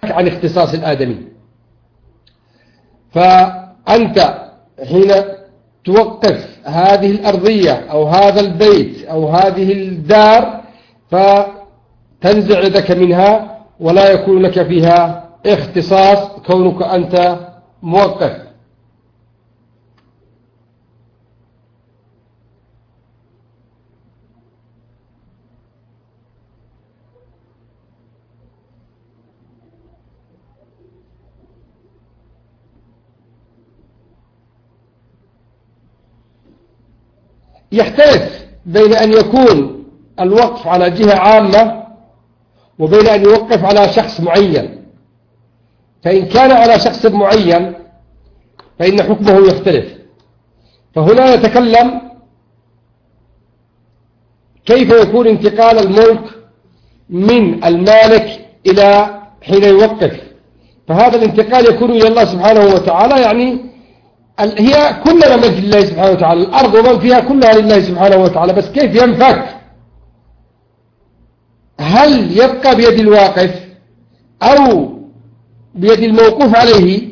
عن اختصاص الآدمي. فأنت حين توقف هذه الأرضية أو هذا البيت أو هذه الدار فتنزع يدك منها ولا يكون لك فيها اختصاص كونك أنت موقف. يختلف بين أن يكون الوقف على جهة عامة وبين أن يوقف على شخص معين. فإن كان على شخص معين فإن حكمه يختلف. فهنا نتكلم كيف يكون انتقال الملك من المالك إلى حين يوقف. فهذا الانتقال يكون إلى الله سبحانه وتعالى، يعني هي كلنا ملك لله سبحانه وتعالى، الأرض ومن فيها كلها لله سبحانه وتعالى، بس كيف ينفك؟ هل يبقى بيد الواقف أو بيد الموقوف عليه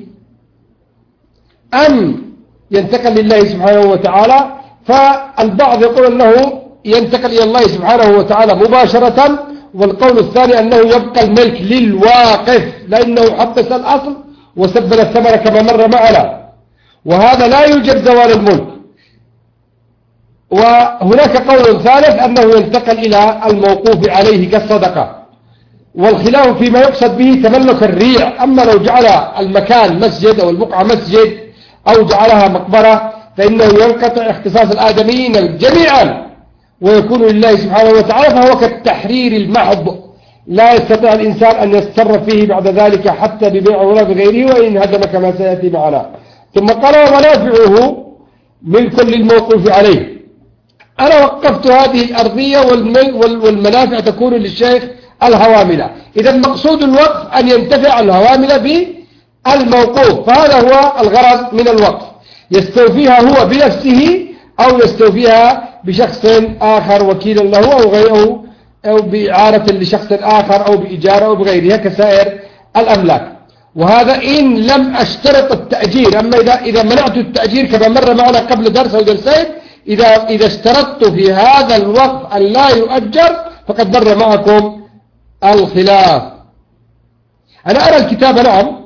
أم ينتقل لله سبحانه وتعالى؟ فالبعض يقول أنه ينتقل إلى الله سبحانه وتعالى مباشرة، والقول الثاني أنه يبقى الملك للواقف لأنه حبس الأصل وسبل الثمر كما مر معنا، وهذا لا يوجد زوال الملك. وهناك قول ثالث أنه ينتقل إلى الموقوف عليه كالصدقة. والخلاف فيما يقصد به تملك الريع. أما لو جعل المكان مسجد أو البقعة مسجد أو جعلها مقبرة فإنه ينقطع اختصاص الآدميين جميعا ويكون لله سبحانه وتعالى، فهو كالتحرير المحض لا يستطيع الإنسان أن يتصرف فيه بعد ذلك حتى ببيعه ولا بغيره وإن هدم كما سيأتي معنا. ثم قال ومنافعه ملك للموقوف عليه. أنا وقفت هذه الأرضية والمنافع تكون للشيخ الهواملة. إذا مقصود الوقف أن ينتفع الهواملة بالموقوف، فهذا هو الغرض من الوقف. يستوفيها هو بنفسه أو يستوفيها بشخص آخر وكيلا له أو غيره أو بإعارة لشخص آخر أو بإجارة أو بغيرها كسائر الأملاك. وهذا إن لم أشترط التأجير. أما إذا منعت التأجير كما مر معنا قبل درس أو درسين، إذا اشترطت في هذا الوقف أن لا يؤجر فقد مر معكم الخلاف. أنا أرى الكتاب نعم.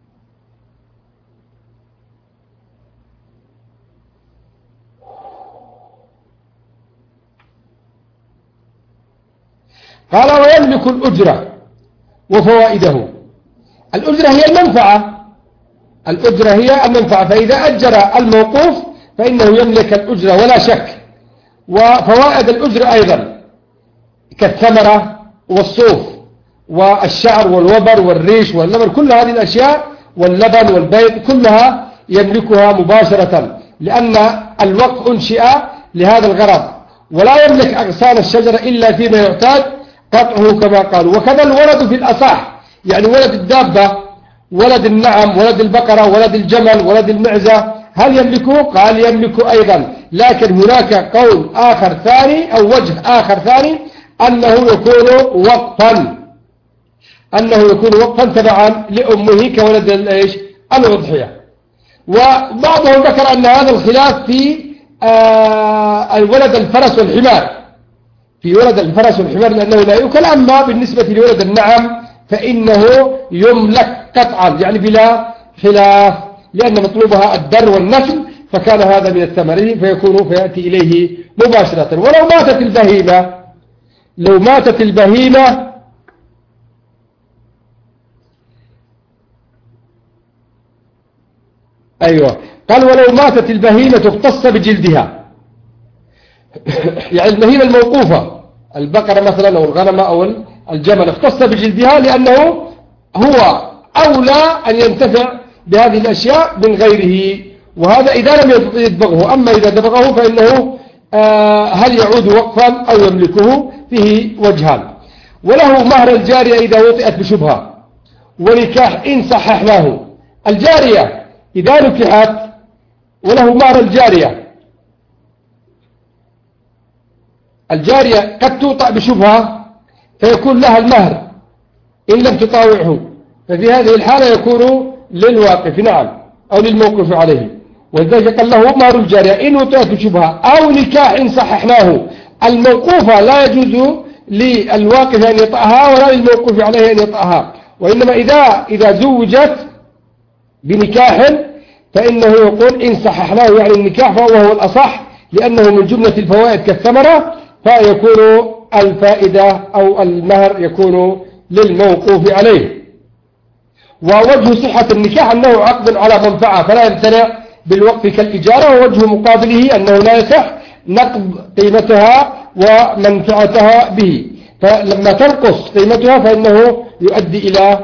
قال ويملك الأجرة وفوائده. الأجرة هي المنفعة. الأجرة هي المنفعة. فإذا أجر الموقوف فإنه يملك الأجرة ولا شك. وفوائد الأجرة أيضا كالثمرة والصوف والشعر والوبر والريش واللبن، كل هذه الأشياء واللبن والبيض كلها يملكها مباشرة، لأن الوقف أنشئ لهذا الغرض. ولا يملك أغصان الشجرة إلا فيما يعتاد قطعه كما قالوا. وكذا الولد في الأصح، يعني ولد الدابة، ولد النعم، ولد البقرة، ولد الجمل، ولد المعزة، هل يملكه؟ قال يملك أيضا. لكن هناك قول آخر ثاني أو وجه آخر ثاني أنه يكون وقفا، أنه يكون وقفا تبعا لأمه كولد الأضحية. وبعضهم ذكر أن هذا الخلاف في الولد الفرس والحمار، في ولد الفرس والحمار لأنه لا يؤكل. أما بالنسبة لولد النعم فإنه يملك قطعا، يعني بلا خلاف، لأن مطلوبها الدر والنسل، فكان هذا من الثمرين فيأتي إليه مباشرة. ولو ماتت البهيمة، لو ماتت البهيمة أيوة، قال ولو ماتت البهيمة اختص بجلدها. يعني البهيمة الموقوفة، البقرة مثلا أو الغنم أو الجمل، اختص بجلدها لأنه هو أولى أن ينتفع بهذه الأشياء من غيره. وهذا إذا لم يدبغه. أما إذا دبغه فإنه هل يعود وقفا أو يملكه؟ فيه وجهان. وله مهر الجارية إذا وطئت بشبهة، ونكاح إن صححناه. الجارية إذا نكحت وله مهر الجارية. الجارية قد توطأ بشبهة فيكون لها المهر إن لم تطاوعه، ففي هذه الحالة يكون للواقف نعم أو للموقوف عليه. ولذلك قال له مهر الجارية إن وطئت شبهة أو نكاح صححناه. الموقوفة لا يجوز للواقف أن يطأها ولا للموقوف عليه أن يطأها، وإنما إذا زوجت بنكاح فإنه يقول إن صححناه يعني النكاح فهو الأصح، لأنه من جملة الفوائد كالثمرة، فيكون الفائدة أو المهر يكون للموقوف عليه. ووجه صحة النكاح أنه عقد على منفعة فلا يمتنع بالوقف كالإجارة، ووجه مقابله أنه لا يصح نقض قيمتها ومنفعتها به، فلما تنقص قيمتها فإنه يؤدي إلى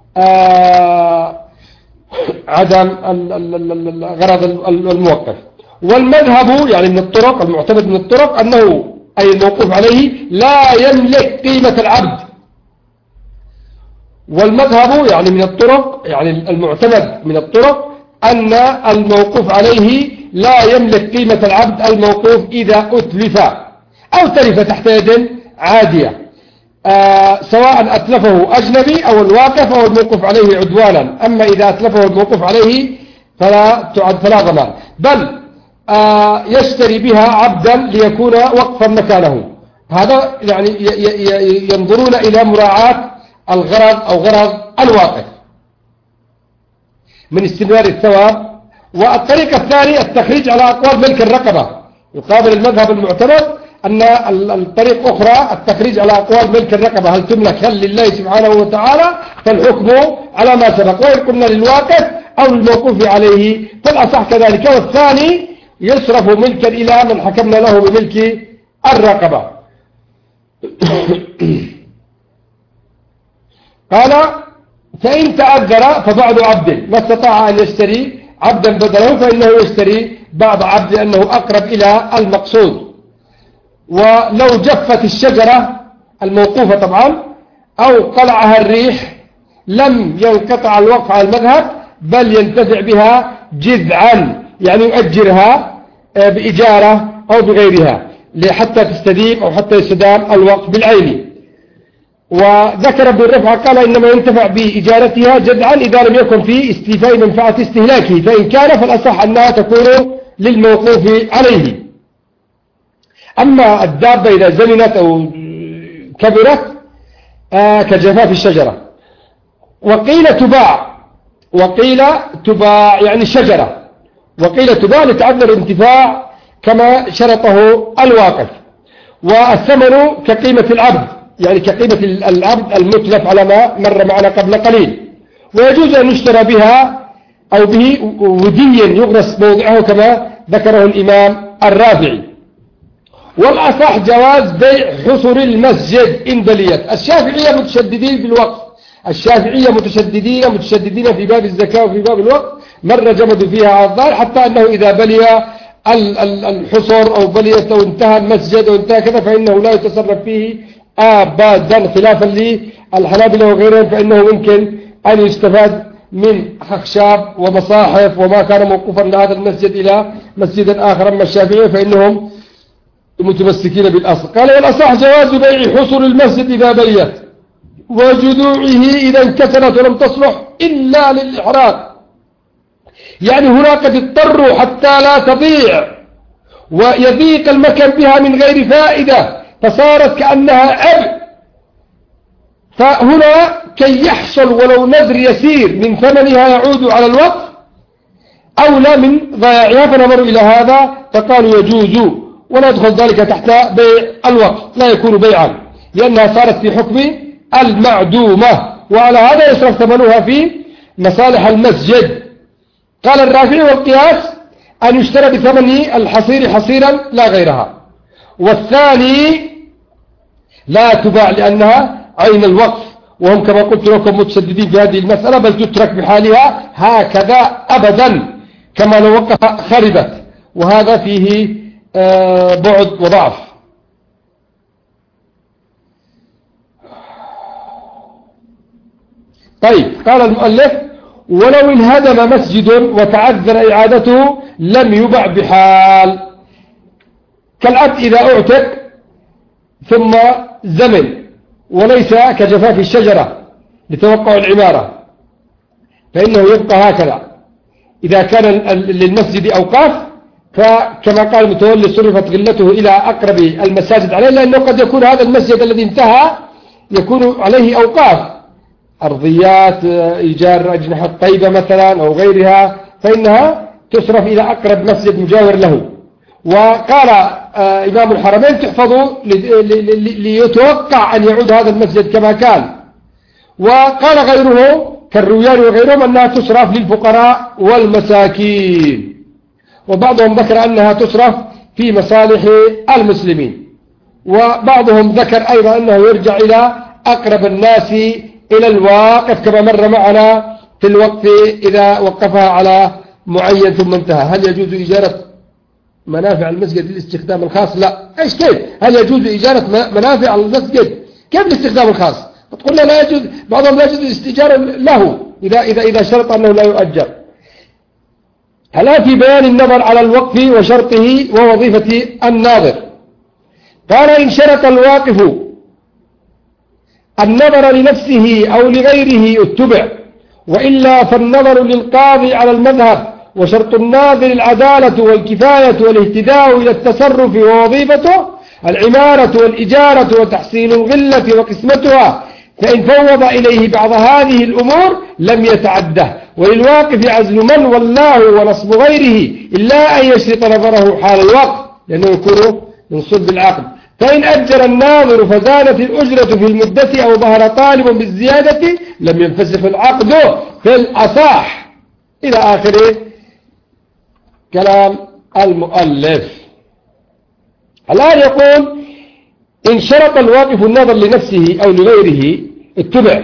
عدم غرض الموقف. والمذهب يعني من الطرق المعتمد من الطرق أنه أي الموقوف عليه لا يملك قيمة العبد. والمذهب يعني من الطرق يعني المعتمد من الطرق أن الموقوف عليه لا يملك قيمة العبد الموقوف إذا أتلف أو تلف تحت يد عادية، سواء أتلفه أجنبي أو الواقف أو الموقوف عليه عدوانا. أما إذا أتلفه الموقوف عليه فلا ضمان، بل يشتري بها عبدا ليكون وقفا مكانه. هذا يعني ينظرون إلى مراعاة الغرض أو غرض الواقف من استمرار الثواب. والطريقة الثانية التخريج على أقوال ملك الرقبة، يقابل المذهب المعتمد أن الطريق أخرى التخريج على أقوال ملك الرقبة، هل تملك هل لله سبحانه وتعالى، فالحكم على ما سبق، وإن قلنا للواقف أو الموقوف عليه فالأصح كذلك. والثاني يصرف ملكا إلى من حكمنا له بملك الرقبة. قال فإن تأذر فبعض عبد ما استطاع أن يشتري عبدا بدله فإنه يشتري بعض عبد لأنه أقرب إلى المقصود. ولو جفت الشجرة الموقوفة طبعا أو قلعها الريح لم ينقطع الوقف على المذهب، بل ينتفع بها جذعا، يعني يؤجرها بإجارة أو بغيرها حتى تستديم أو حتى يستدام الوقف بالعين. وذكر ابن الرفع قال إنما ينتفع بإجارتها جذعا إذا لم يكن في استيفاء منفعة استهلاكه، فإن كان فالأصح أنها تكون للموقوف عليه. أما الدابة إذا زمنت أو كبرت كجفاف الشجرة. وقيل تباع يعني شجرة، وقيل تباع لتعذر الانتفاع كما شرطه الواقف. والثمن كقيمة العبد يعني كقيمة العبد المتلف على ما مر معنا قبل قليل. ويجوز أن يشترى بها أو به وديا يغرس موضعه كما ذكره الإمام الرافعي. والأصح جواز بيع حصر المسجد إن بليت. الشافعية متشددين بالوقف، الشافعية متشددين في باب الزكاة وفي باب الوقف، مرة جمدوا فيها على الظاهر، حتى أنه إذا بلي الحصر أو بليت أو انتهى المسجد أو انتهى كذا فإنه لا يتصرف فيه أبدا، خلافا للحنابلة وغيرهم، فإنه ممكن أن يستفاد من أخشاب ومصاحف وما كان موقوفا لهذا المسجد إلى مسجد آخر. أما الشافعية فإنهم متمسكين بالأصل. قال والأصح جواز بيع حصر المسجد إذا بليت وجذوعه إذا انكسرت ولم تصلح إلا للإحراق، يعني هنا قد اضطروا حتى لا تضيع ويضيق المكان بها من غير فائدة فصارت كأنها عبء، فهنا كي يحصل ولو نذر يسير من ثمنها يعود على الوقف أولى من ضياعها، فنظروا إلى هذا فقالوا يجوز ولا يدخل ذلك تحت بيع الوقف، لا يكون بيعا لأنها صارت في حكم المعدومة، وعلى هذا يصرف ثمنها في مصالح المسجد. قال الرافعي والقياس أن يشترى بثمن الحصير حصيرا لا غيرها. والثاني لا تباع لأنها عين الوقف، وهم كما قلت لكم متشددين في هذه المسألة، بل تترك بحالها هكذا أبدا كما لو وقف خربت، وهذا فيه بعد وضعف. طيب قال المؤلف ولو انهدم مسجد وتعذر إعادته لم يبع بحال، كالعبد إذا أعتق ثم زمن وليس كجفاف الشجرة لتوقع العمارة، فإنه يبقى هكذا. إذا كان للمسجد أوقاف فكما قال المتولي صرفت غلته إلى أقرب المساجد عليه، لأنه قد يكون هذا المسجد الذي انتهى يكون عليه أوقاف، أرضيات، إيجار أجنحة طيبة مثلا أو غيرها، فإنها تصرف إلى أقرب مسجد مجاور له. وقال إمام الحرمين تحفظ ليتوقع أن يعود هذا المسجد كما كان. وقال غيره كالرويان وغيرهم أنها تصرف للفقراء والمساكين، وبعضهم ذكر أنها تصرف في مصالح المسلمين، وبعضهم ذكر أيضا أنه يرجع إلى أقرب الناس إلى الواقف كما مر معنا في الوقف إذا وقفها على معين ثم انتهى. هل يجوز إجارة منافع المسجد للاستخدام الخاص؟ لا. إيش كيف؟ هل يجوز إجارة منافع المسجد؟ كيف الاستخدام الخاص؟ تقول لا يجوز، بعضهم لا يجوز الاستجارة له إذا شرط أنه لا يؤجر. الآن في بيان النظر على الوقف وشرطه ووظيفة الناظر. قال إن شرط الواقف النظر لنفسه أو لغيره اتبع، وإلا فالنظر للقاضي على المذهب، وشرط الناظر العدالة والكفاية والاهتداء إلى التصرف، ووظيفته العمارة والإجارة وتحصيل الغلة وقسمتها، فإن فوض إليه بعض هذه الأمور لم يتعده. وللواقف عزل من والله ونصب غيره إلا أن يشرط نظره حال الوقف، لأنه يكون من صلب العقد. فإن أجر الناظر فزادت الأجرة في المدة أو ظهر طالب بالزيادة لم ينفسخ العقد في الأصح. إلى آخر كلام المؤلف. الآن يقول إن شرط الواقف النظر لنفسه أو لغيره اتبع،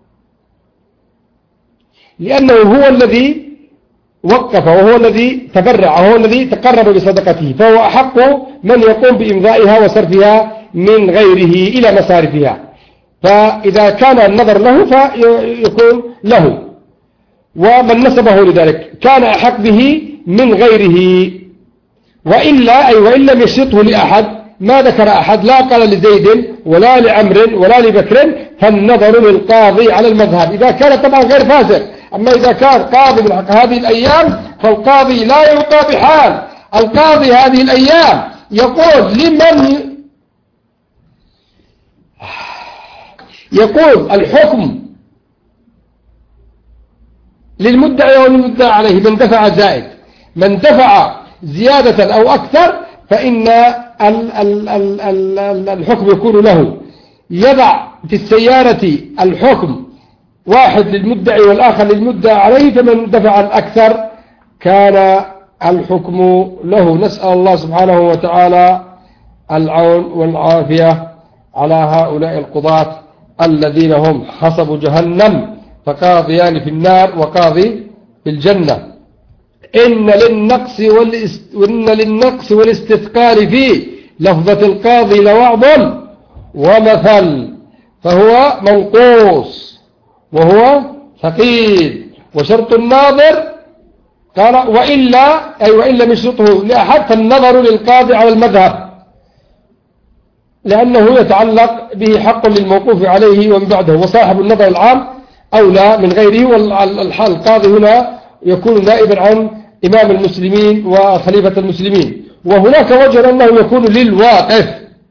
لأنه هو الذي وقف وهو الذي تبرع وهو الذي تقرب بصدقته، فهو أحق من يقوم بإمضائها وصرفها من غيره إلى مصارفها. فإذا كان النظر له فيكون له، ومن نسبه لذلك كان أحق به من غيره. وإلا وإن لم يشرطه لأحد، ما ذكر أحد، لا قال لزيد ولا لعمر ولا لبكر، فالنظر للقاضي على المذهب إذا كان طبعا غير فاسق. أما إذا كان قاضي من هذه الأيام فالقاضي لا يلقى بحال. القاضي هذه الأيام يقول لمن يقول الحكم للمدعي وللمدعى عليه، من دفع زائد، من دفع زيادة أو أكثر فإن الحكم يكون له. يضع في السيارة الحكم واحد للمدعي والآخر للمدعى عليه، فمن دفع الأكثر كان الحكم له. نسأل الله سبحانه وتعالى العون والعافية على هؤلاء القضاة الذين هم حصب جهنم، فقاضيان في النار وقاضي في الجنة. إن للنقص والاستثقال في لفظة القاضي لوعظ ومثل، فهو منقوص وهو ثقيل. وشرط الناظر قال وإن لم يشرطه لأحد فالنظر للقاضي على المذهب، لأنه يتعلق به حق للموقوف عليه ومن بعده، وصاحب النظر العام أولى من غيره. والقاضي هنا يكون نائبا عن إمام المسلمين وخليفة المسلمين. وهناك وجه أنه يكون للواقف،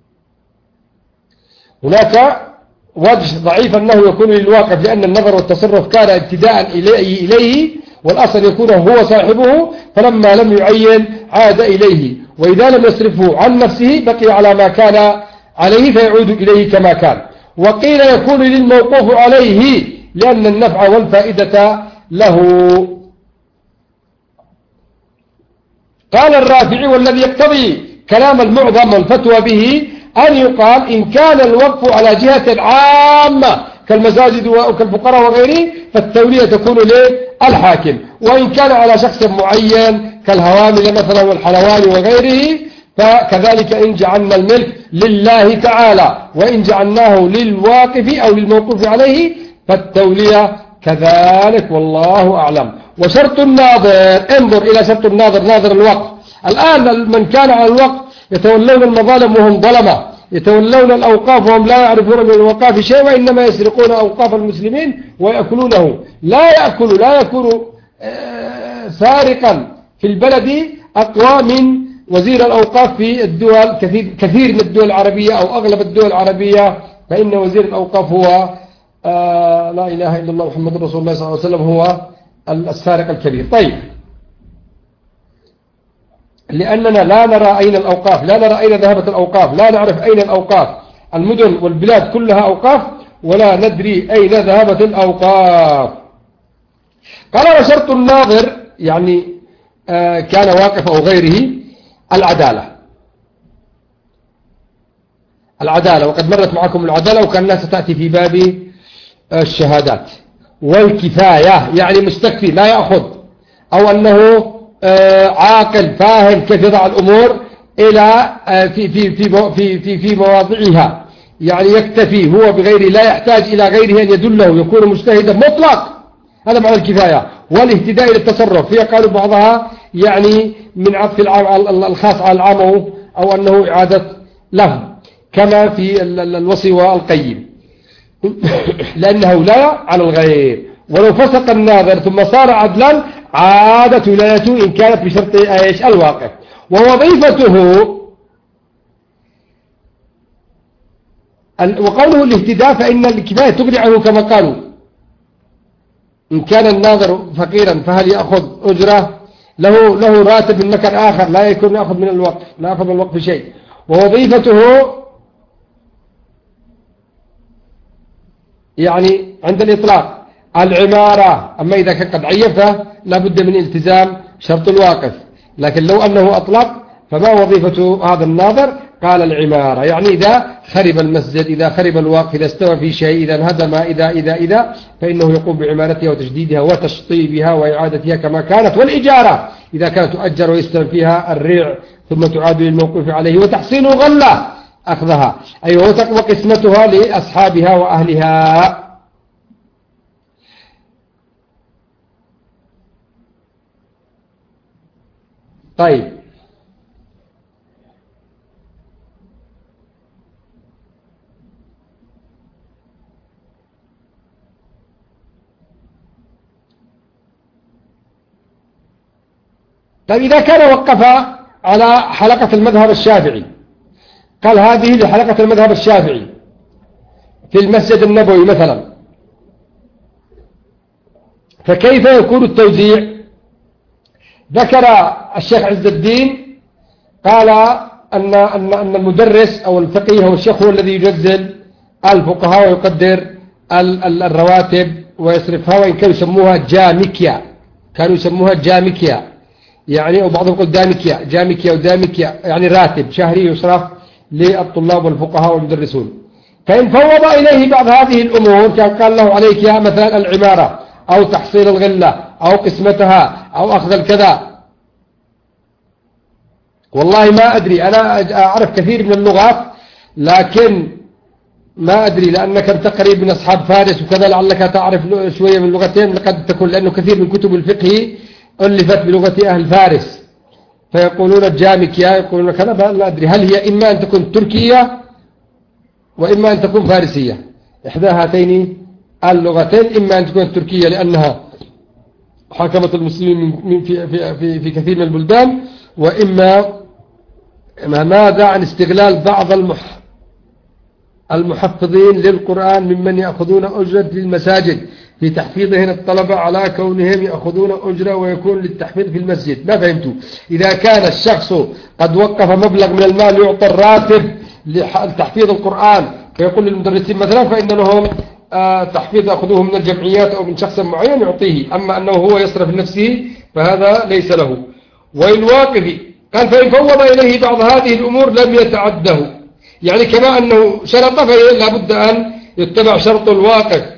هناك وجه ضعيف أنه يكون للواقف، لأن النظر والتصرف كان ابتداء إليه، والأصل يكون هو صاحبه، فلما لم يعين عاد إليه، وإذا لم يصرفه عن نفسه بقي على ما كان عليه فيعود إليه كما كان. وقيل يكون للموقوف عليه لأن النفع والفائدة له. قال الرافعي والذي يقتضي كلام المعظم والفتوى به أن يقال إن كان الوقف على جهة عامة كالمساجد وكالفقراء وغيره فالتولية تكون للحاكم، وإن كان على شخص معين كالهوامل مثلا والحلوان وغيره فكذلك إن جعلنا الملك لله تعالى، وإن جعلناه للواقف أو للموقوف عليه فالتولية كذلك، والله أعلم. وشرط الناظر، انظر إلى شرط الناظر، ناظر الوقف. الآن من كان على الوقف يتولون المظالم وهم ظلمة، يتولون الأوقاف وهم لا يعرفون من الوقاف شيء، وإنما يسرقون أوقاف المسلمين ويأكلونه. لا يكون سارقا في البلد أقوى من وزير الأوقاف في الدول، كثير من الدول العربية أو أغلب الدول العربية، فإن وزير الأوقاف هو لا إله إلا الله محمد رسول الله صلى الله عليه وسلم هو السارق الكبير. طيب، لأننا لا نرى أين الأوقاف، لا نرى أين ذهبت الأوقاف، لا نعرف أين الأوقاف، المدن والبلاد كلها أوقاف ولا ندري أين ذهبت الأوقاف. قال وشرط الناظر يعني كان واقف أو غيره العدالة، وقد مرت معكم العدالة وكان الناس ستأتي في باب الشهادات. والكفاية يعني مستكفي لا يأخذ، أو أنه عاقل فاهم كيف يضع الأمور إلى في مواضعها، يعني يكتفي هو بغيره، لا يحتاج إلى غيره أن يدله، يكون مجتهدا مطلق. هذا معنى الكفاية. والاهتداء إلى التصرف، فيها قالوا بعضها يعني من عطف الخاص على العام، أو أنه إعادة له، كما في الوصي والقيم، لأنه ولاية على الغير. ولو فسق الناظر ثم صار عدلا عادت ولايته إن كانت بشرط ايش؟ الواقف. ووظيفته، وقوله الاهتداء فإن الكفاية تغني عنه كما قالوا. إن كان الناظر فقيرا فهل يأخذ أجرة؟ له راتب من مكان آخر، لا يكون يأخذ من الوقف، لا يأخذ من الوقف شيء. ووظيفته يعني عند الإطلاق العمارة، أما إذا كان قد عيفه لابد من التزام شرط الواقف. لكن لو أنه أطلق فما وظيفة هذا الناظر؟ قال العمارة، يعني إذا خرب المسجد، إذا خرب الوقف، إذا استوى في شيء، إذا انهدم، إذا فإنه يقوم بعمارتها وتجديدها وتشطيبها وإعادتها كما كانت. والإجارة إذا كانت تؤجر ويستلم فيها الريع ثم تعاد للموقوف عليه، وتحصيل غلة أخذها أي وقسمتها لأصحابها وأهلها. طيب، إذا كان وقف على حلقة المذهب الشافعي، قال هذه لحلقة المذهب الشافعي في المسجد النبوي مثلا، فكيف يكون التوزيع؟ ذكر الشيخ عز الدين قال أن المدرس أو الفقيه أو الشيخ هو الذي يجزل الفقهاء ويقدر الرواتب ويصرفها، وإن كانوا يسموها جامكيا، يعني أو بعضهم يقول جامكيا يعني راتب شهري يصرف للطلاب والفقهاء والمدرسون. فإن فوض إليه بعض هذه الأمور، كان قال له عليك يا مثلا العمارة أو تحصيل الغلة أو قسمتها أو أخذ الكذا، والله ما أدري، أنا أعرف كثير من اللغات لكن ما أدري، لأنك أنت قريب من أصحاب فارس وكذا لعلك تعرف شوية من اللغتين، لقد تكون، لأنه كثير من كتب الفقه ألفت بلغة أهل فارس، فيقولون الجامكية يقولون كذا، لا أدري هل هي إما أن تكون تركية وإما أن تكون فارسية، إحدى هاتين اللغتين، إما أن تكون تركية لأنها حكمت المسلمين في كثير من البلدان، وإما ماذا عن استغلال بعض المحفظين للقرآن ممن يأخذون أجرة للمساجد في تحفيظهم الطلبة على كونهم يأخذون أجرة ويكون للتحفيظ في المسجد. ما فهمتوا؟ إذا كان الشخص قد وقف مبلغ من المال يعطى الراتب لتحفيظ القرآن فيقول للمدرسين مثلا فإن لهم تحفيظ أخذوه من الجمعيات أو من شخص معين يعطيه، أما أنه هو يصرف نفسه فهذا ليس له. والواقف قال فإن فوض إليه بعض هذه الأمور لم يتعده، يعني كما أنه شرط فلا بد أن يتبع شرط الواقف.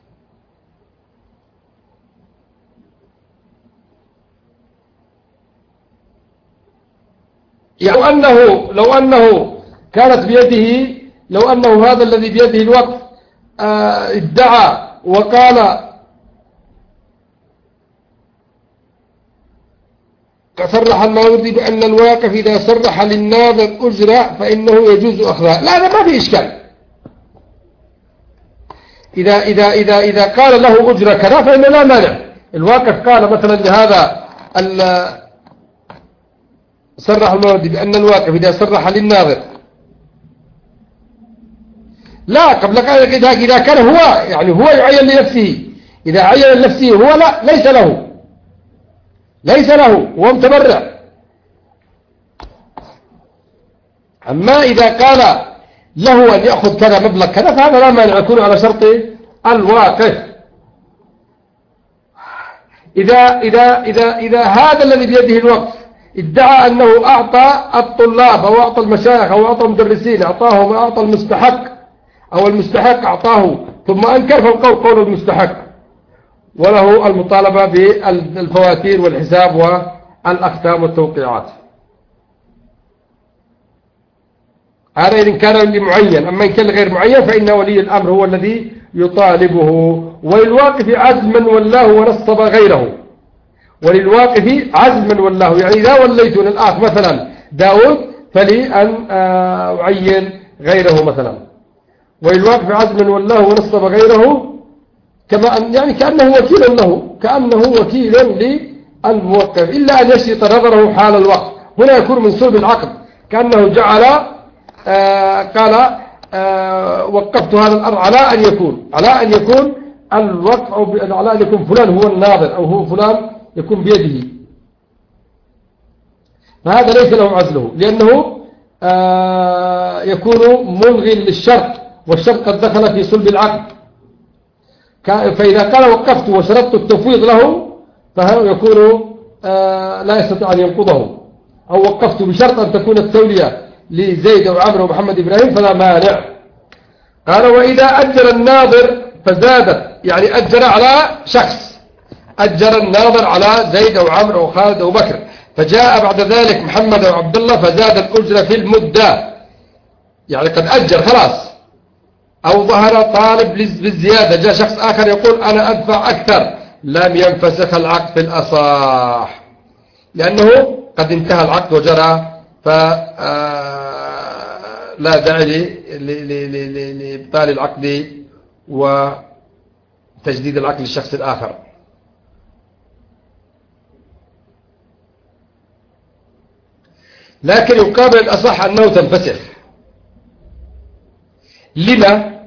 يعني لو أنه كانت بيده، لو أنه هذا الذي بيده الوقف ادعى وقال صرح الماوردي بأن الواقف إذا صرح للناظر أجرة فإنه يجوز أخذها. لا هذا ما في إشكال. إذا قال له أجرة كذا فإنه لا مانع. الواقف قال مثلا لهذا صرح الماوردي بأن الواقف إذا صرح للناظر، لا قبل إذا كان هو يعني هو يعين لنفسه، إذا عين لنفسه هو لا ليس له هو متبرع. أما إذا قال له أن يأخذ كذا مبلغ كذا فهذا لا مانع، يكون على شرط الواقف. إذا هذا الذي بيده الوقف ادعى أنه أعطى الطلاب أو أعطى المشايخ أو أعطى المدرسين، أعطاهم أعطى المستحق أو المستحق أعطاه، ثم أنكر فالقول قول المستحق، وله المطالبة بالفواتير والحساب والأختام والتوقيعات. هذا إن كان لمعين. أما إن كان لغير معين فإن ولي الأمر هو الذي يطالبه. وللواقف عزل من ولاه ونصب غيره. وللواقف عزل من ولاه، يعني إذا وليت للآخ مثلا داود فلي أن أعين غيره مثلا. وللواقف عزل من ولاه ونصب غيره، كما أن يعني كأنه وكيل له، كأنه وكيل للموقف، إلا أن يشرط نظره حال الوقف. هنا يكون من صلب العقد، كأنه جعل قال وقفت هذا الأرض على أن يكون الوقف، أو على أن يكون فلان هو الناظر أو هو فلان يكون بيده. فهذا ليس له عزله، لأنه يكون ملغي للشرط، والشرط قد دخل في صلب العقد. فإذا قال وقفت وشرطت التفويض له فهو يكون لا يستطيع أن ينقضه. أو وقفت بشرط أن تكون التولية لزيد أو عمرو ومحمد إبراهيم فلا مانع. قال وإذا أجر الناظر فزادت، يعني أجر على شخص، أجر الناظر على زيد أو عمرو أو خالد أو بكر، فجاء بعد ذلك محمد أو عبد الله فزاد الأجرة في المدة، يعني قد أجر خلاص. أو ظهر طالب بالزيادة، جاء شخص آخر يقول أنا أدفع أكثر، لم ينفسخ العقد في الأصح، لأنه قد انتهى العقد وجرى، فلا داعي لإبطال العقد وتجديد العقد للشخص الآخر. لكن يقابل الأصح أنه تنفسخ. لما؟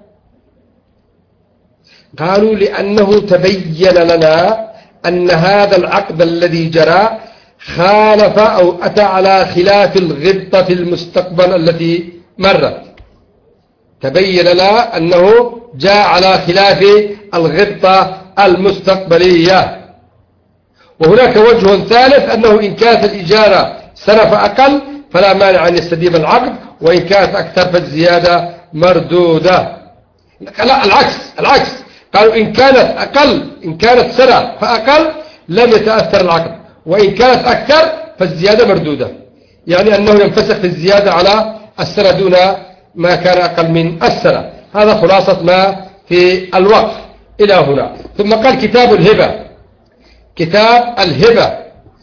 قالوا لأنه تبين لنا أن هذا العقد الذي جرى خالف أو أتى على خلاف الغبطة في المستقبل التي مرت. تبين لنا أنه جاء على خلاف الغبطة المستقبلية. وهناك وجه ثالث أنه إن كانت الإجارة سنة فأقل فلا مانع أن يستديم العقد، وإن كانت أكثر فالزيادة مردودة. لا العكس قالوا إن كانت أقل، إن كانت سنة فأقل لم يتأثر العقد، وإن كانت أكثر فالزيادة مردودة، يعني أنه ينفسخ في الزيادة على السنة دون ما كان أقل من السنة. هذا خلاصة ما في الوقف إلى هنا. ثم قال كتاب الهبة. كتاب الهبة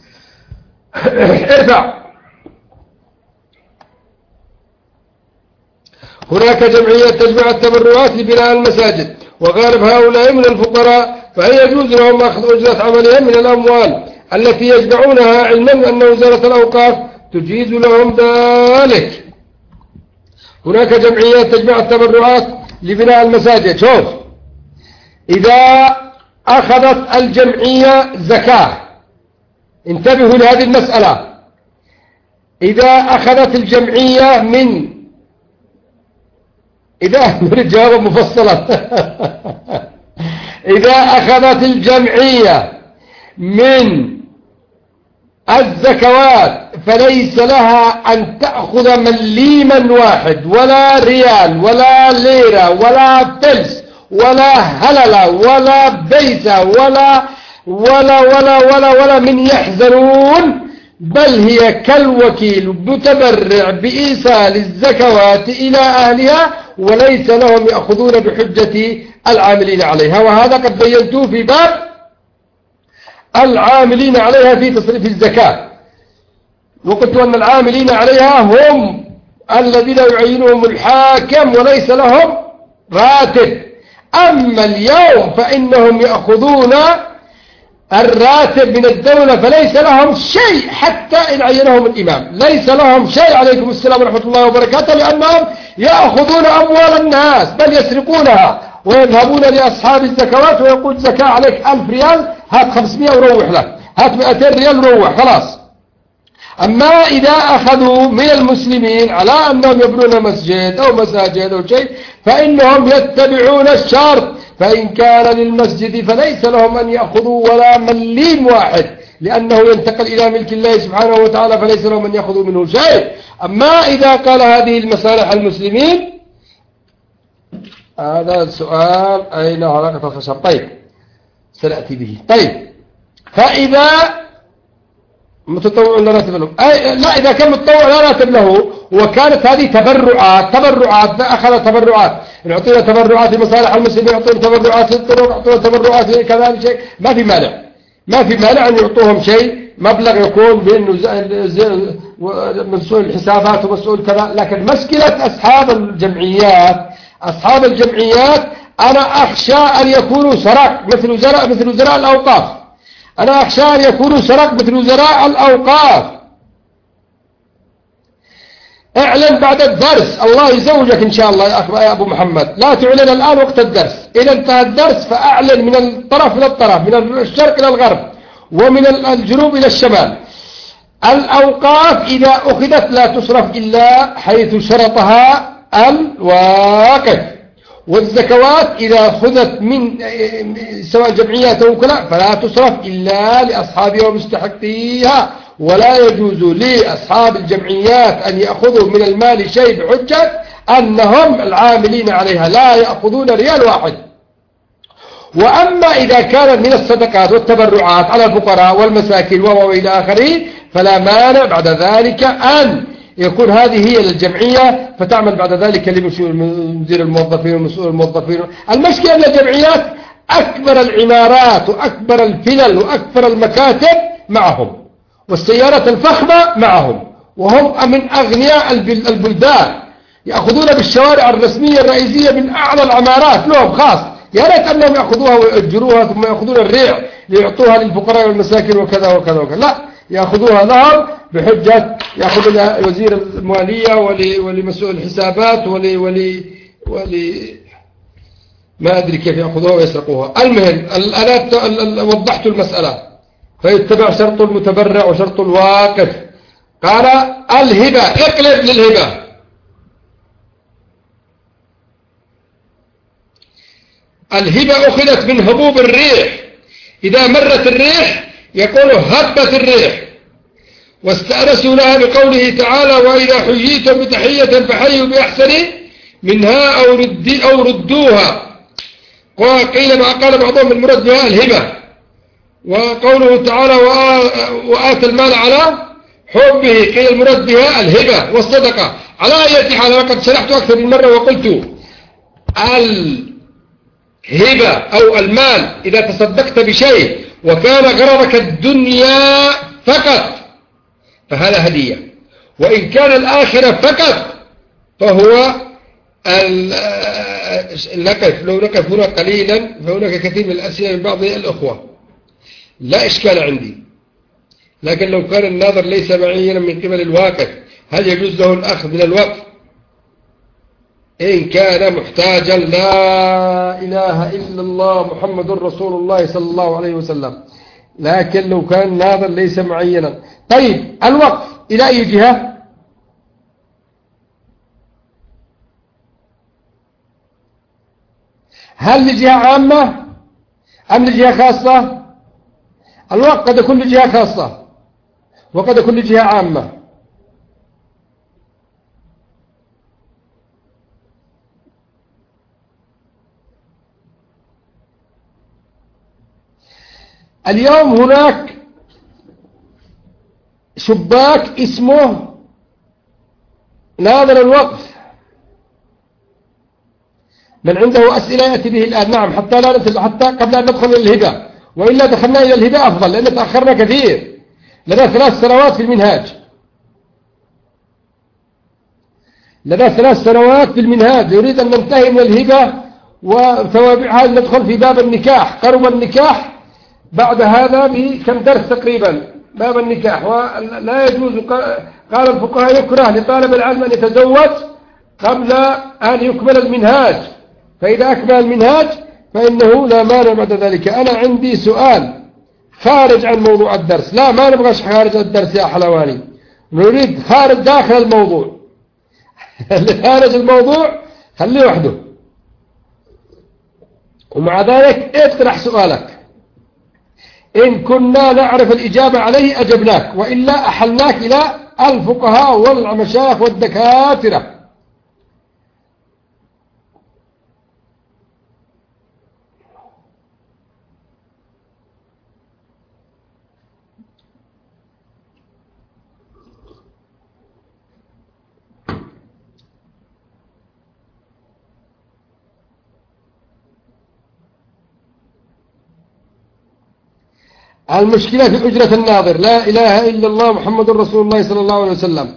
ارفع. هناك جمعية تجمع التبرعات لبناء المساجد، وغالب هؤلاء من الفقراء، فهل يجوز لهم أخذ أجرة عملهم من الأموال التي يجمعونها، علما أن وزارة الأوقاف تجيز لهم ذلك؟ هناك جمعية تجمع التبرعات لبناء المساجد. شوف، إذا أخذت الجمعية زكاة، انتبهوا لهذه المسألة، إذا أخذت الجمعية من الجواب مفصلة إذا أخذت الجمعية من الزكوات فليس لها أن تأخذ مليما واحد، ولا ريال، ولا ليرة، ولا فلس، ولا هللة، ولا بيسة، ولا من يحزنون، بل هي كالوكيل متبرع بإيصال الزكوات إلى أهلها، وليس لهم يأخذون بحجة العاملين عليها. وهذا قد بينتوه في باب العاملين عليها في تصريف الزكاة. وقلت أن العاملين عليها هم الذين يعينهم الحاكم وليس لهم راتب. أما اليوم فإنهم يأخذون الراتب من الدولة فليس لهم شيء حتى إن عينهم الإمام، ليس لهم شيء عليكم السلام ورحمة الله وبركاته، لأنهم يأخذون أموال الناس بل يسرقونها ويذهبون لأصحاب الزكوات ويقول زكاة عليك 1000 ريال هات 500 وروح لك، هات 200 ريال وروح خلاص. أما إذا أخذوا من المسلمين على أنهم يبنون مسجد أو مساجد أو شيء فإنهم يتبعون الشرط، فإن كان للمسجد فليس لهم أن يأخذوا ولا مليم واحد لأنه ينتقل إلى ملك الله سبحانه وتعالى فليس لهم أن يأخذوا منه شيء. أما إذا قال هذه المصالح المسلمين، هذا السؤال أين علاقة الخشب؟ طيب سنأتي به. طيب فإذا متطوع لا راتب له، لا إذا كان متطوع لا راتب له وكانت هذه تبرعات أخذ تبرعات، يعطينا تبرعات لمصالح المسلمين، يعطينا تبرعات للطرق، يعطينا تبرعات كذلك شيء، ما في مانع أن يعطوهم شيء مبلغ يكون بأنه مسؤول الحسابات ومسؤول كذا. لكن مشكلة أصحاب الجمعيات أنا أخشى أن يكونوا سرق مثل وزراء الأوقاف. أنا أخشى أن يكونوا سرق مثل وزراء الأوقاف. اعلن بعد الدرس، الله يزوجك إن شاء الله يا أبو محمد، لا تعلن الآن وقت الدرس، إذا انتهى الدرس فأعلن من الطرف إلى الطرف، من الشرق إلى الغرب ومن الجنوب إلى الشمال. الأوقاف إذا أخذت لا تصرف إلا حيث شرطها الواقف، والزكوات إذا أخذت من سواء جمعيات أو وكلاء فلا تصرف إلا لأصحابها ومستحقيها، ولا يجوز لأصحاب الجمعيات أن يأخذوا من المال شيء بحجة أنهم العاملين عليها لا يأخذون ريال واحد. وأما إذا كانت من الصدقات والتبرعات على الفقراء والمساكين وإلى آخره فلا مانع بعد ذلك أن يكون هذه هي للجمعية فتعمل بعد ذلك لمدير الموظفين ومسؤول الموظفين. المشكلة أن الجمعيات أكبر العمارات وأكبر الفلل وأكبر المكاتب معهم والسيارات الفخمة معهم، وهم من أغنياء البلدان، يأخذون بالشوارع الرسمية الرئيسية من أعلى العمارات لهم خاص، يا ريت أنهم يأخذوها ويأجروها ثم يأخذون الريع ليعطوها للفقراء والمساكين وكذا وكذا وكذا. لا، يأخذوها لهم بحجة يأخذ وزير المالية ولمسؤول الحسابات ما أدري كيف يأخذوها ويسرقوها. المهم أنا وضحت المسألة، فيتبع شرط المتبرع وشرط الواقف. قال الهبة، اقلب للهبة. الهبة أخذت من هبوب الريح، إذا مرت الريح يقول هبت الريح، واستأنسوا لها بقوله تعالى وإذا حييتم بتحية فحيوا بأحسن منها أو ردوها. وقيل ما قال بعضهم المراد بها الهبة. وقوله تعالى وآتى المال على حبه، قيل المراد بها الهبة والصدقة. على أي حال لقد شرحت أكثر من مرة وقلت الهبة أو المال إذا تصدقت بشيء وكان غرضك الدنيا فقط فهذا هدية، وإن كان الآخرة فقط فهو لو نقف هنا قليلا فهناك كثير من الأسئلة من بعض الأخوة لا إشكال عندي، لكن لو كان الناظر ليس معينا من قبل الواقف هل يجوز له الأخذ من الوقف إن كان محتاجا؟ لا إله إلا الله محمد رسول الله صلى الله عليه وسلم. لكن لو كان الناظر ليس معينا. طيب الوقف إلى أي جهة؟ هل لجهة عامة أم لجهة خاصة؟ الوقف قد يكون لجهة خاصة وقد يكون لجهة عامة. اليوم هناك شباك اسمه ناظر الوقف، من عنده أسئلة يأتي به الآن. نعم، حتى قبل أن ندخل إلى الهبة، وإلا دخلنا إلى الهبة أفضل لأن تأخرنا كثير، لنا 3 سنوات في المنهاج. لدى 3 سنوات في المنهاج، يريد أن ننتهي من الهبة وتوابعها ندخل في باب النكاح. قرب النكاح بعد هذا بكم درس تقريبا باب النكاح. ولا يجوز، قال الفقهاء يكره لطالب العلم أن يتزوج قبل أن يكمل المنهاج، فإذا أكمل المنهاج فإنه لا مانع بعد ذلك. أنا عندي سؤال خارج عن موضوع الدرس، لا ما نبغاش خارج الدرس يا حلواني، نريد خارج داخل الموضوع. اللي خارج الموضوع خليه وحده. ومع ذلك اطرح سؤالك، إن كنا نعرف الإجابة عليه أجبناك، وإلا أحلناك إلى الفقهاء والمشايخ والدكاترة. المشكلة في أجرة الناظر. لا إله إلا الله محمد رسول الله صلى الله عليه وسلم.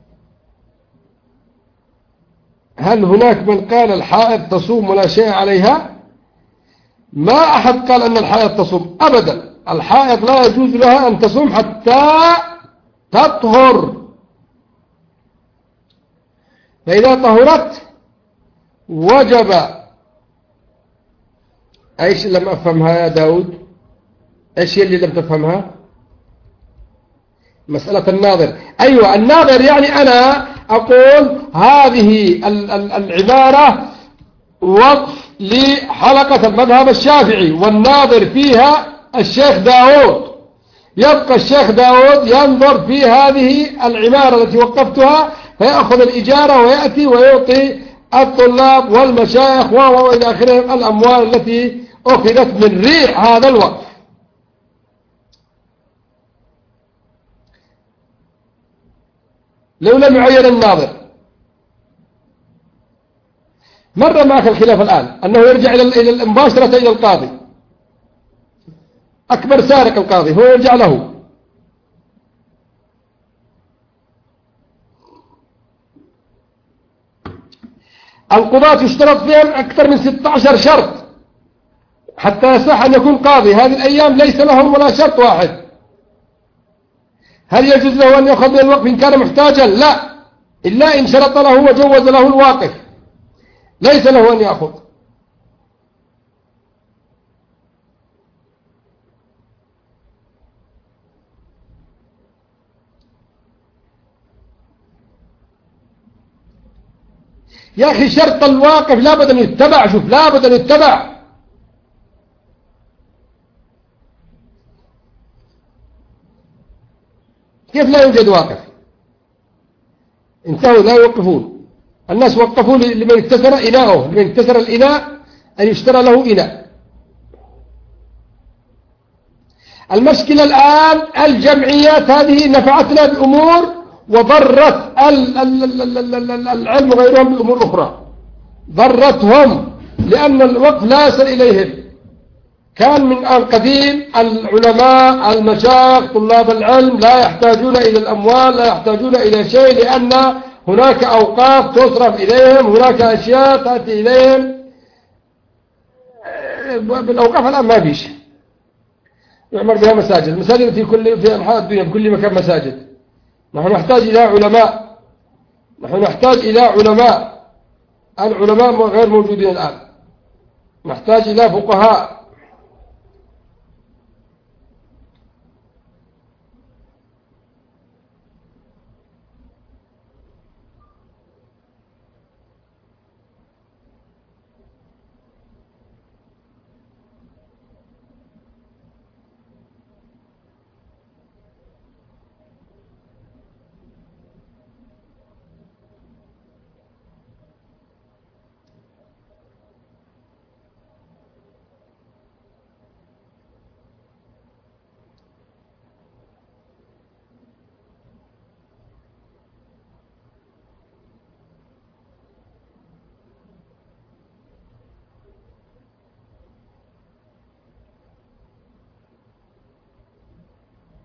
هل هناك من قال الحائض تصوم ولا شيء عليها؟ ما أحد قال أن الحائض تصوم أبدا. الحائض لا يجوز لها أن تصوم حتى تطهر، فإذا طهرت وجب. أيش لم أفهمها يا داود؟ ايش اللي لم تفهمها؟ مسألة الناظر. ايوه الناظر، يعني انا اقول هذه العبارة وقف لحلقة المذهب الشافعي، والناظر فيها الشيخ داود. يبقى الشيخ داود ينظر في هذه العبارة التي وقفتها، فيأخذ الإجارة ويأتي ويعطي الطلاب والمشايخ وإلى آخره الأموال التي أخذت من ريح هذا الوقف. لو لم يعين الناظر. مر معك الخلاف الآن أنه يرجع إلى مباشرة إلى القاضي. أكبر سارق القاضي هو يرجع له. القضاة يشترط فيهم أكثر من 16 شرط حتى يصح أن يكون قاضي. هذه الأيام ليس لهم ولا شرط واحد. هل يجوز له أن يأخذ من الوقف إن كان محتاجا؟ لا، إلا إن شرط له وجوز له الواقف، ليس له أن يأخذ. يا أخي شرط الواقف لابد أن يتبع. شوف، لابد أن يتبع. كيف لا يوجد واقف؟ انتهوا لا يوقفون. الناس وقفوا لمن اكتسر إناءه، لمن اكتسر الإناء أن يشترى له إناء. المشكلة الآن الجمعيات هذه نفعتنا بأمور وضرت العلم وغيرهم بأمور أخرى. ضرتهم لأن الوقف لا يصل إليهم. كان من القديم العلماء المشايخ طلاب العلم لا يحتاجون إلى الأموال، لا يحتاجون إلى شيء، لأن هناك أوقاف تصرف إليهم، هناك أشياء تأتي إليهم. بالأوقاف الآن ما فيش يعمر بها مساجد. المساجد في أنحاء الدنيا بكل مكان مساجد. نحن نحتاج إلى علماء، نحن نحتاج إلى علماء. العلماء غير موجودين الآن. نحتاج إلى فقهاء.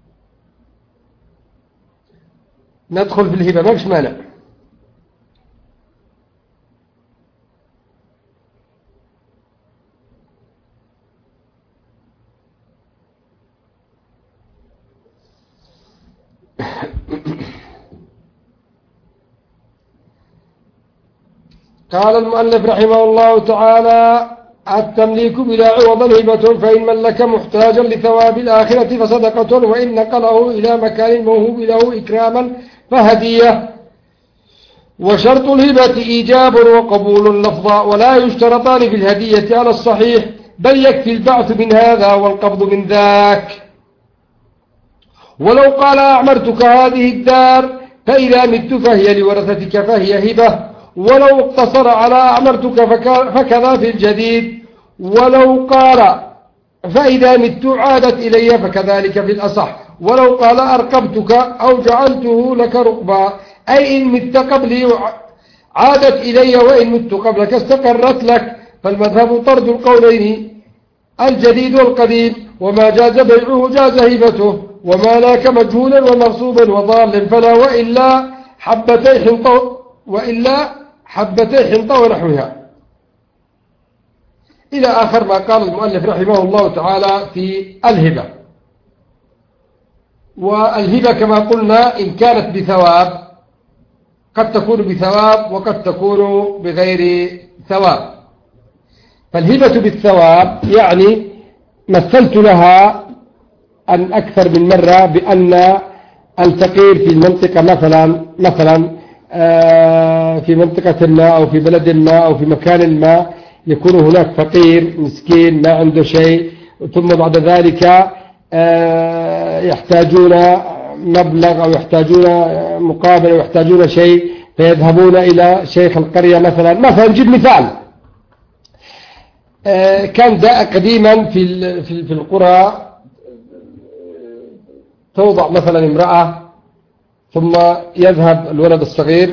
ندخل في الهبة ما فيش مانع. قال المؤلف رحمه الله تعالى: التمليك بلا عوض هبة، فإن ملك محتاجا لثواب الآخرة فصدقة، وإن نقله إلى مكان موهوب له إكراما فهدية. وشرط الهبة إيجاب وقبول لفظا، ولا يشترطان في الهدية على الصحيح، بل يكفي البعث من هذا والقبض من ذاك. ولو قال: أعمرتك هذه الدار فإذا مت فهي لورثتك فهي هبة، ولو اقتصر على أعمرتك فكذا في الجديد، ولو قال: فإذا مت عادت إلي فكذلك في الأصح، ولو قال: أرقبتك أو جعلته لك رقبا، أي إن مت قبلي عادت إلي، وإن مت قبلك استقرت لك. فالمذهب طرد القولين الجديد والقديم، وما جاز بيعه جاز هبته، وما لاك مجهولا ومغصوبا وضالا فلا، وإلا حبتي حنطة ونحوها، إلى آخر ما قال المؤلف رحمه الله تعالى في الهبة. والهبة كما قلنا إن كانت بثواب قد تكون بثواب وقد تكون بغير ثواب. فالهبة بالثواب يعني مثلت لها أن أكثر من مرة بأن الفقير في المنطقة مثلا في منطقة ما أو في بلد ما أو في مكان ما، يكون هناك فقير مسكين ما عنده شيء، ثم بعد ذلك يحتاجون مبلغ أو يحتاجون مقابل أو يحتاجون شيء، فيذهبون إلى شيخ القرية مثلا نجيب مثال. كان داء قديما في القرى، توضع مثلا امرأة ثم يذهب الولد الصغير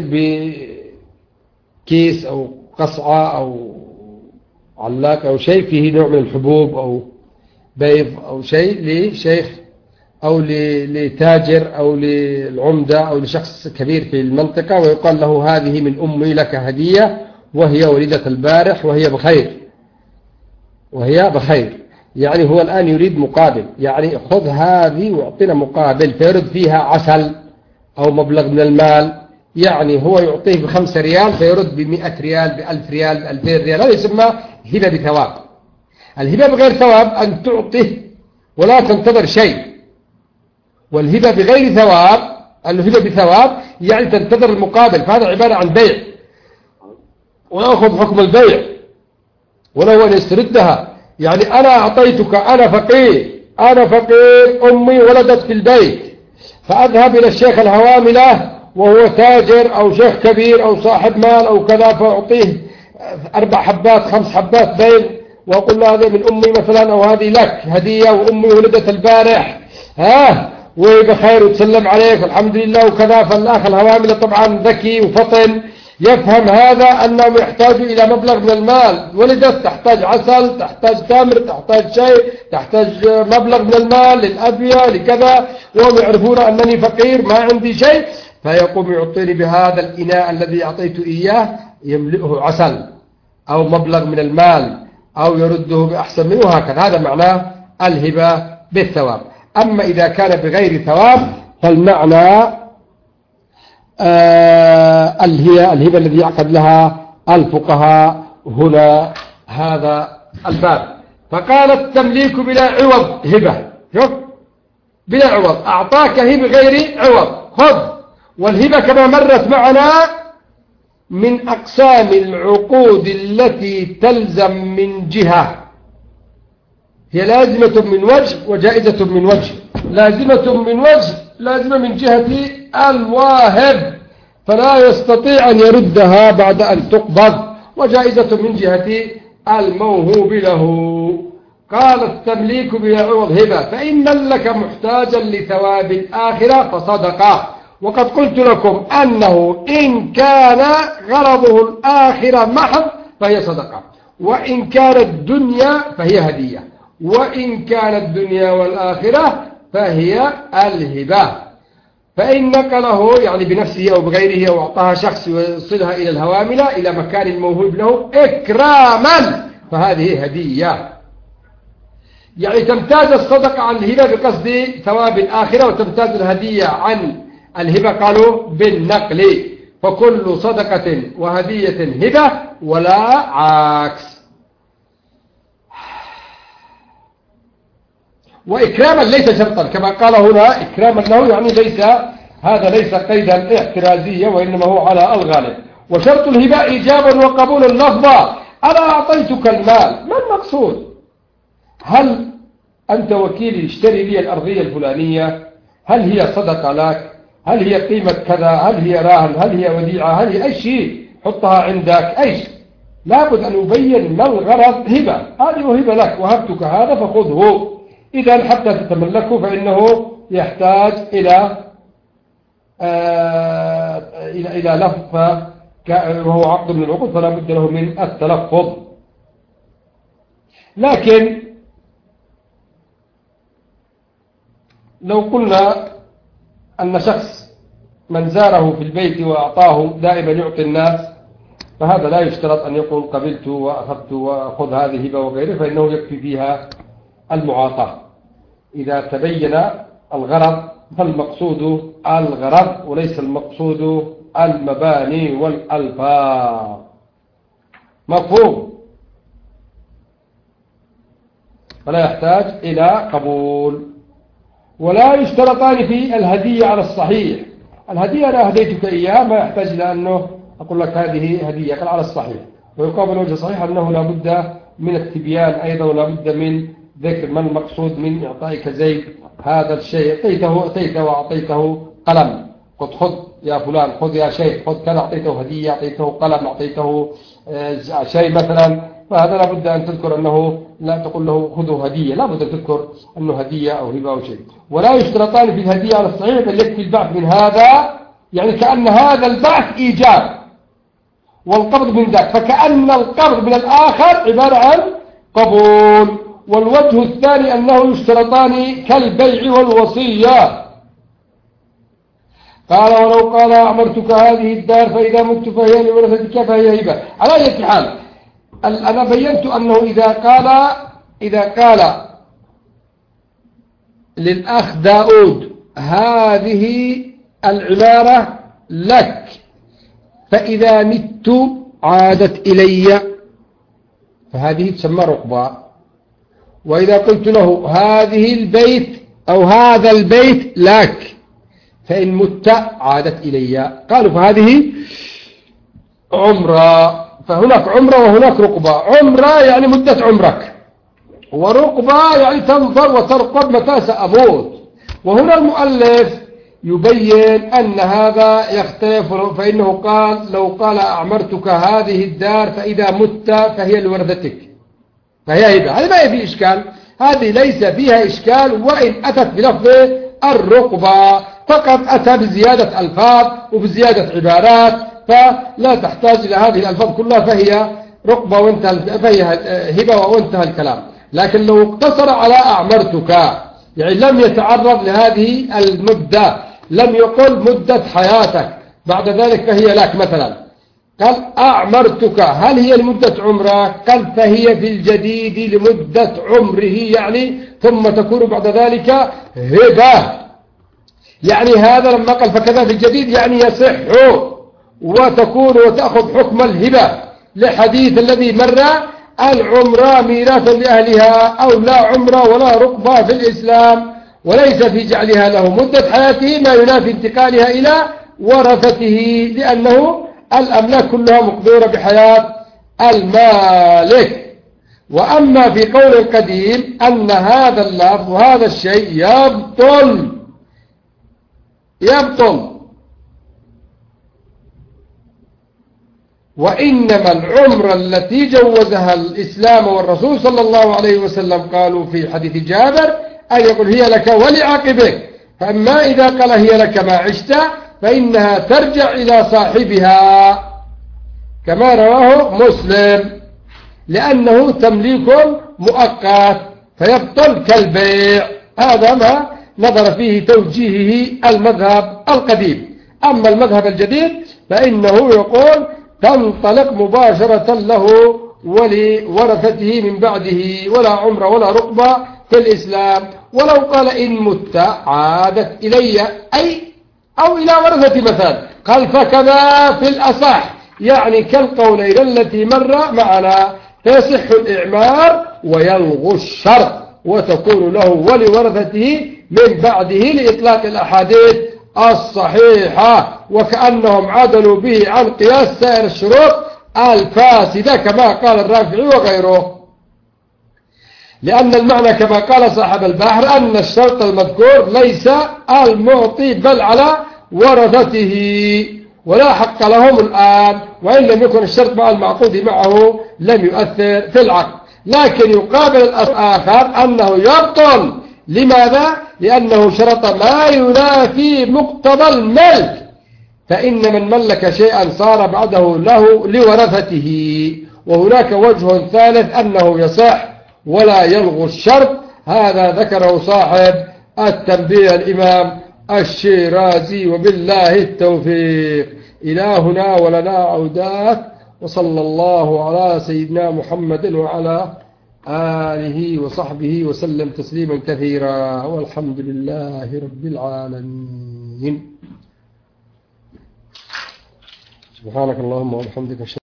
بكيس أو قصعة أو علاق أو شيء فيه نوع من الحبوب أو بيض أو شيء لشيخ أو لتاجر أو للعمدة أو لشخص كبير في المنطقة، ويقال له: هذه من أمي لك هدية، وهي ولدت البارح وهي بخير. يعني هو الآن يريد مقابل، يعني خذ هذه واعطينا مقابل، فيرد فيها عسل أو مبلغ من المال. يعني هو يعطيه ب5 ريال فيرد ب100 ريال ب1000 ريال ب2000 ريال. هذا يسمى هبة بثواب. الهبة بغير ثواب أن تعطيه ولا تنتظر شيء، والهبة بغير ثواب، الهبة بثواب يعني تنتظر المقابل، فهذا عبارة عن بيع ويأخذ حكم البيع ولو أن يستردها. يعني أنا أعطيتك، أنا فقير، أمي ولدت في البيت، فأذهب إلى الشيخ الهواملة وهو تاجر أو شيخ كبير أو صاحب مال أو كذا، فأعطيه 4 حبات 5 حبات بيض، وأقول له: هذا من أمي مثلا، أو هذه لك هدية، وأمي ولدت البارح وهي بخير وتسلم عليك والحمد لله وكذا. فالأخ الهواملة طبعا ذكي وفطن، يفهم هذا أنه يحتاج إلى مبلغ من المال، ولدت تحتاج عسل، تحتاج تمر، تحتاج شيء، تحتاج مبلغ من المال للأدوية لكذا، وهم يعرفون أنني فقير ما عندي شيء، فيقوم يعطيني بهذا الإناء الذي أعطيته إياه يملئه عسل أو مبلغ من المال أو يرده بأحسن منه، هكذا. هذا معناه الهبة بالثواب. أما إذا كان بغير ثواب فالمعنى الهبة الذي يعقد لها الفقهاء هنا هذا الباب. فقال: التمليك بلا عوض هبة. شوف، بلا عوض، أعطاك هبة بغير عوض، خذ. والهبة كما مرت معنا من أقسام العقود التي تلزم من جهة، هي لازمة من وجه وجائزة من وجه. لازمة من وجه، لازمة من جهة الواهب فلا يستطيع أن يردها بعد أن تقبض، وجائزة من جهة الموهوب له. قال: التمليك بلا عوض هبة، فإن ملك محتاجا لثواب الآخرة فصدقه. وقد قلت لكم أنه إن كان غرضه الآخرة محض فهي صدقة، وإن كانت دنيا فهي هدية، وإن كانت دنيا والآخرة فهي الهبة. فإن نقله يعني بنفسه أو بغيره أو أعطاها شخص يوصلها إلى الهواملة إلى مكان الموهوب له إكراما فهذه هدية. يعني تمتاز الصدقة عن الهبة بقصد ثواب الآخرة، وتمتاز الهدية عن الهبة قالوا بالنقل. فكل صدقة وهدية هبة ولا عكس. وإكراما ليس شرطا كما قال هنا، إكراما له يعني هذا ليس قيدا احترازيا وإنما هو على الغالب. وشرط الهبة إيجابا وقبول اللفظة. أنا أعطيتك المال، ما المقصود؟ هل أنت وكيل اشتري لي الأرضية الفلانية؟ هل هي صدقة لك؟ هل هي قيمة كذا؟ هل هي راهن؟ هل هي وديعة؟ هل هي أي شيء حطها عندك؟ أي شيء لابد أن يبين ما الغرض. هبة، هذه هبة لك وهبتك هذا فخذه. إذا حتى تتملكه فإنه يحتاج إلى لفظ، وهو عقد من العقود فلا بد له من التلفظ. لكن لو قلنا أن شخص من زاره في البيت وأعطاه دائما يعطي الناس، فهذا لا يشترط أن يقول قبلت وأخذت وأخذ هذه هبة وغيره، فإنه يكفي فيها المعاطاة إذا تبين الغرض. فالمقصود الغرض وليس المقصود المباني والألفاظ. مفهوم؟ فلا يحتاج إلى قبول. ولا يشترطان في الهدية على الصحيح. الهدية أنا أهديتك إياه ما يحتاج إلى أنه أقول لك هذه هدية، قال على الصحيح. ويقابل وجه صحيح أنه لا بد من التبيان أيضا، ولا بد من ذكر ما المقصود من إعطائك زيد هذا الشيء. أعطيته وأعطيته قلم، خذ يا فلان، خذ يا شيخ، خذ كذا، أعطيته هدية، أعطيته قلم، أعطيته شيء مثلا. فهذا لا بد أن تذكر أنه لا تقول له خذوا هدية، لا بد أن تذكر أنه هدية أو هبة أو شيء. ولا يشترطان في الهدية على الصحيح، بل يكفي البعث من هذا، يعني كأن هذا البعث إيجاب والقبض من ذاك، فكأن القبض من الآخر عبارة عن قبول. والوجه الثاني أنه يشترطان كالبيع والوصية. قال ولو قال أعمرتك هذه الدار فإذا مت فهي لورثتك فهي هبة. على أي حال أنا بينت أنه إذا قال للأخ داود هذه العمارة لك فإذا مت عادت إلي، فهذه تسمى رقبة. وإذا قلت له هذه البيت أو هذا البيت لك فإن مت عادت إلي، قالوا فهذه عمرة. فهناك عمرة وهناك رقبة. عمرة يعني مدة عمرك، ورقبة يعني تنظر وترقب متى سأموت. وهنا المؤلف يبين أن هذا يختلف، فإنه قال لو قال أعمرتك هذه الدار فإذا مت فهي لورثتك فهي هبة، هذه ما في إشكال، هذه ليس فيها إشكال. وإن أتت بلفظ الرقبة فقط أتى بزيادة ألفاظ وبزيادة عبارات، فلا تحتاج إلى هذه الألفاظ كلها، فهي رقبة وانتهى، فهي هبة وانتهى الكلام. لكن لو اقتصر على أعمرتك يعني لم يتعرض لهذه المدة، لم يقل مدة حياتك، بعد ذلك فهي لك مثلا. قال أعمرتك هل هي لمدة عمرك؟ قال فهي في الجديد لمدة عمره، يعني ثم تكون بعد ذلك هبة. يعني هذا لما قال فكذا في الجديد يعني يصح وتكون وتأخذ حكم الهبة لحديث الذي مر العمرة ميراثا لأهلها، أو لا عمرة ولا رقبة في الإسلام، وليس في جعلها له مدة حياته ما ينافي انتقالها إلى ورثته، لأنه الأملاك كلها مقدورة بحياة المالك. وأما في قول القديم أن هذا اللفظ وهذا الشيء يبطل، وإنما العمرة التي جوزها الإسلام والرسول صلى الله عليه وسلم قالوا في حديث جابر أن يقول هي لك ولعقبك، فأما إذا قال هي لك ما عشت فإنها ترجع إلى صاحبها كما رواه مسلم، لأنه تمليك مؤقت فيبطل كالبيع. هذا ما نظر فيه توجيهه المذهب القديم. أما المذهب الجديد فإنه يقول تنطلق مباشرة له ولورثته من بعده، ولا عمر ولا رقبة في الإسلام. ولو قال إن مت عادت إلي أي أو إلى ورثتي مثلا، قال فكذا في الأصح، يعني كالقولين التي مر معنا، فيصح الإعمار ويلغو الشرط، وتكون له ولورثته من بعده لإطلاق الأحاديث الصحيحة، وكأنهم عدلوا به عن قياس سائر الشروط الفاسدة كما قال الرافعي وغيره. لأن المعنى كما قال صاحب البحر أن الشرط المذكور ليس المعطي بل على ورثته، ولا حق لهم الآن، وإن لم يكن الشرط مع المعقود معه لم يؤثر في العقد. لكن يقابل الآخر أنه يبطل. لماذا؟ لأنه شرط ما ينافي مقتضى الملك، فإن من ملك شيئا صار بعده له لورثته. وهناك وجه ثالث أنه يصح ولا يلغو الشرط، هذا ذكره صاحب التنبيه الإمام الشيرازي، وبالله التوفيق. إلى هنا ولنا عودات، وصلى الله على سيدنا محمد وعلى آله وصحبه وسلم تسليما كثيرا، والحمد لله رب العالمين. سبحانك اللهم وبحمدك.